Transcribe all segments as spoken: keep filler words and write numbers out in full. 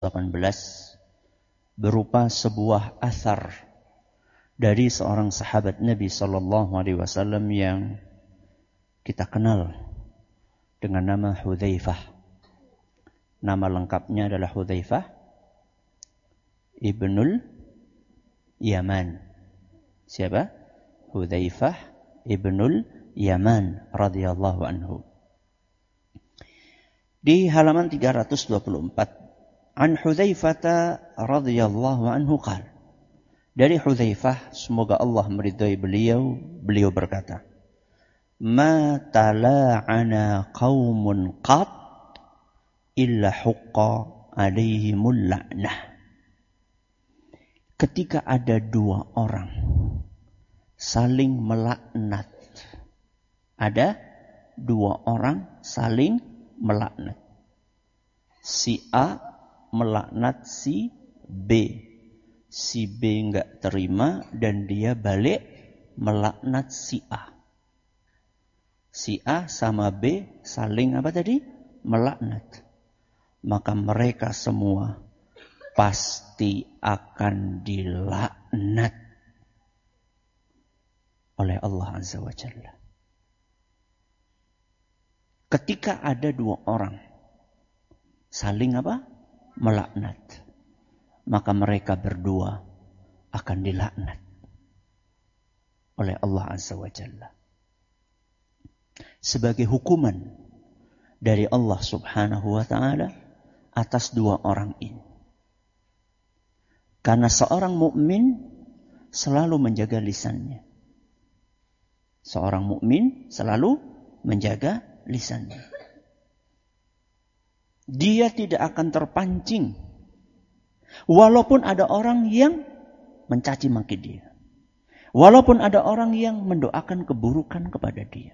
delapan belas berupa sebuah athar dari seorang sahabat Nabi sallallahu alaihi wasallam yang kita kenal dengan nama Hudzaifah. Nama lengkapnya adalah Hudzaifah Ibnul Yaman. Siapa? Hudzaifah Ibnul Yaman radhiyallahu anhu. Di halaman tiga ratus dua puluh empat, an Hudzaifah radhiyallahu anhu qala, dari Hudzaifah semoga Allah meridhai beliau, beliau berkata, ma tala'ana qaumun qat illa huqqa alaihimul la'nah. Ketika ada dua orang saling melaknat, ada dua orang saling melaknat, si A melaknat si B, si B enggak terima dan dia balik melaknat si A. Si A sama B saling apa tadi? Melaknat. Maka mereka semua pasti akan dilaknat oleh Allah Azza wa Jalla. Ketika ada dua orang saling apa? Melaknat, maka mereka berdua akan dilaknat oleh Allah Azza wa Jalla. Sebagai hukuman dari Allah Subhanahu wa Ta'ala atas dua orang ini. Karena seorang mukmin selalu menjaga lisannya. Seorang mukmin selalu menjaga lisannya. Dia tidak akan terpancing walaupun ada orang yang mencaci maki dia. Walaupun ada orang yang mendoakan keburukan kepada dia.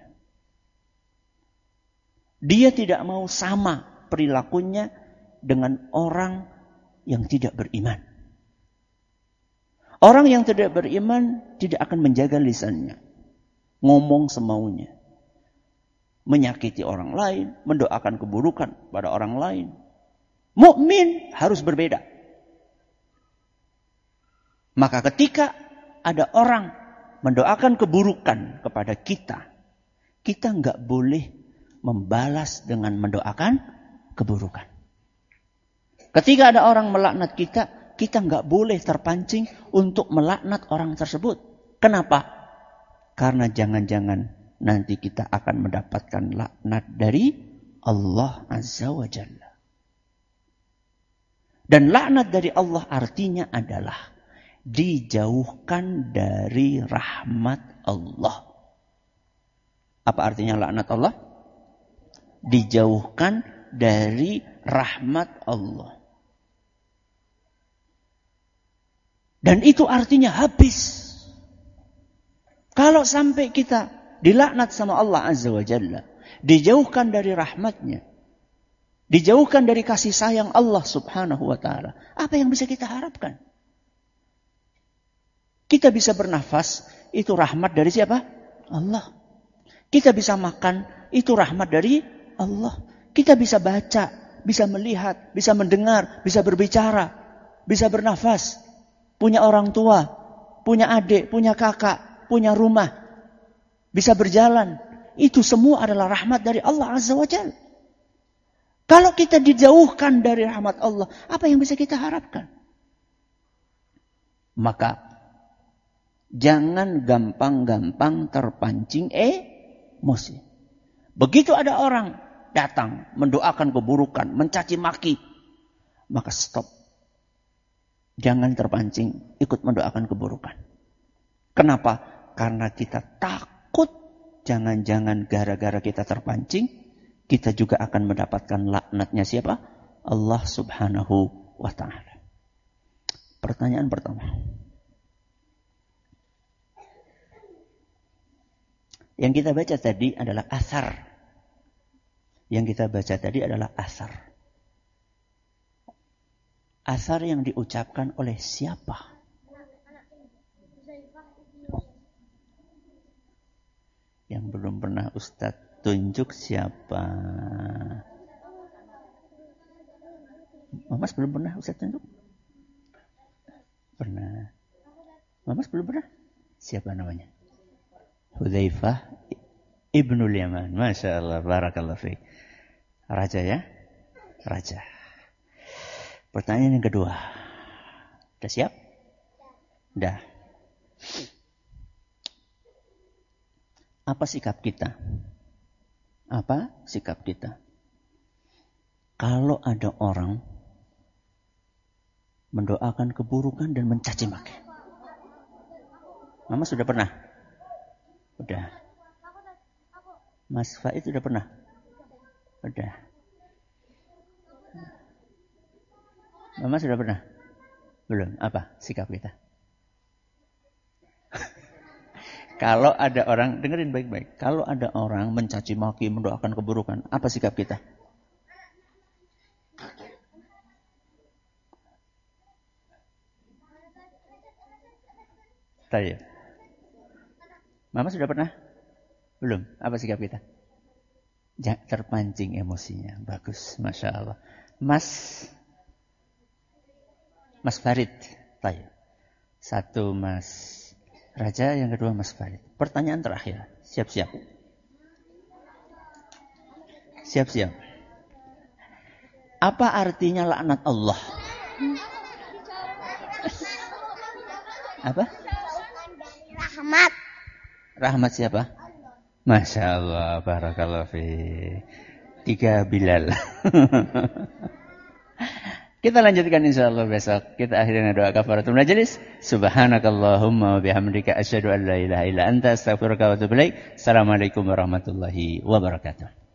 Dia tidak mau sama perilakunya dengan orang yang tidak beriman. Orang yang tidak beriman tidak akan menjaga lisannya. Ngomong semaunya. Menyakiti orang lain, mendoakan keburukan pada orang lain. Mukmin harus berbeda. Maka ketika ada orang mendoakan keburukan kepada kita, kita enggak boleh membalas dengan mendoakan keburukan. Ketika ada orang melaknat kita, kita enggak boleh terpancing untuk melaknat orang tersebut. Kenapa? Karena jangan-jangan nanti kita akan mendapatkan laknat dari Allah Azza wa Jalla. Dan laknat dari Allah artinya adalah dijauhkan dari rahmat Allah. Apa artinya laknat Allah? Dijauhkan dari rahmat Allah. Dan itu artinya habis. Kalau sampai kita dilaknat sama Allah Azza wa Jalla, dijauhkan dari rahmatnya, dijauhkan dari kasih sayang Allah Subhanahu wa Ta'ala, apa yang bisa kita harapkan? Kita bisa bernafas, itu rahmat dari siapa? Allah. Kita bisa makan, itu rahmat dari Allah. Kita bisa baca, bisa melihat, bisa mendengar, bisa berbicara, bisa bernafas, punya orang tua, punya adik, punya kakak, punya rumah, bisa berjalan. Itu semua adalah rahmat dari Allah Azza wa Jalla. Kalau kita dijauhkan dari rahmat Allah, apa yang bisa kita harapkan? Maka jangan gampang-gampang terpancing emosi. Begitu ada orang datang mendoakan keburukan, mencaci maki, maka stop. Jangan terpancing ikut mendoakan keburukan. Kenapa? Karena kita takut. Jangan-jangan gara-gara kita terpancing, kita juga akan mendapatkan laknatnya siapa? Allah Subhanahu wa Ta'ala. Pertanyaan pertama. Yang kita baca tadi adalah asar. Yang kita baca tadi adalah asar. Asar yang diucapkan oleh siapa? Yang belum pernah Ustadz tunjuk siapa? Mamas belum pernah Ustaz tunjuk? Pernah. Mamas belum pernah? Siapa namanya? Hudzaifah Ibnul Yaman. Masya Allah, barakallahu fiik. Raja ya? Raja. Pertanyaan yang kedua. Udah siap? Udah. Apa sikap kita? Apa sikap kita? Kalau ada orang mendoakan keburukan dan mencaci maki. Mama sudah pernah? Udah. Mas Faid sudah pernah? Udah. Mama sudah pernah? Belum. Apa sikap kita? Kalau ada orang, dengerin baik-baik. Kalau ada orang mencaci maki, mendoakan keburukan, apa sikap kita? Tanya. Mama sudah pernah? Belum. Apa sikap kita? Jangan terpancing emosinya. Bagus. Masya Allah. Mas. Mas Farid. Tanya. Satu Mas Raja, yang kedua Mas Farid. Pertanyaan terakhir. Siap-siap. Siap-siap. Apa artinya laknat Allah? Apa? Rahmat. Rahmat siapa? Masya Allah, barakallahu fiik. Tiga Bilal. Kita lanjutkan insyaallah besok. Kita akhiri dengan doa kafaratul majelis. Subhanakallahumma wa bihamdika asyhadu an la ilaha illa anta astaghfiruka wa atubu ilaik. Assalamualaikum warahmatullahi wabarakatuh.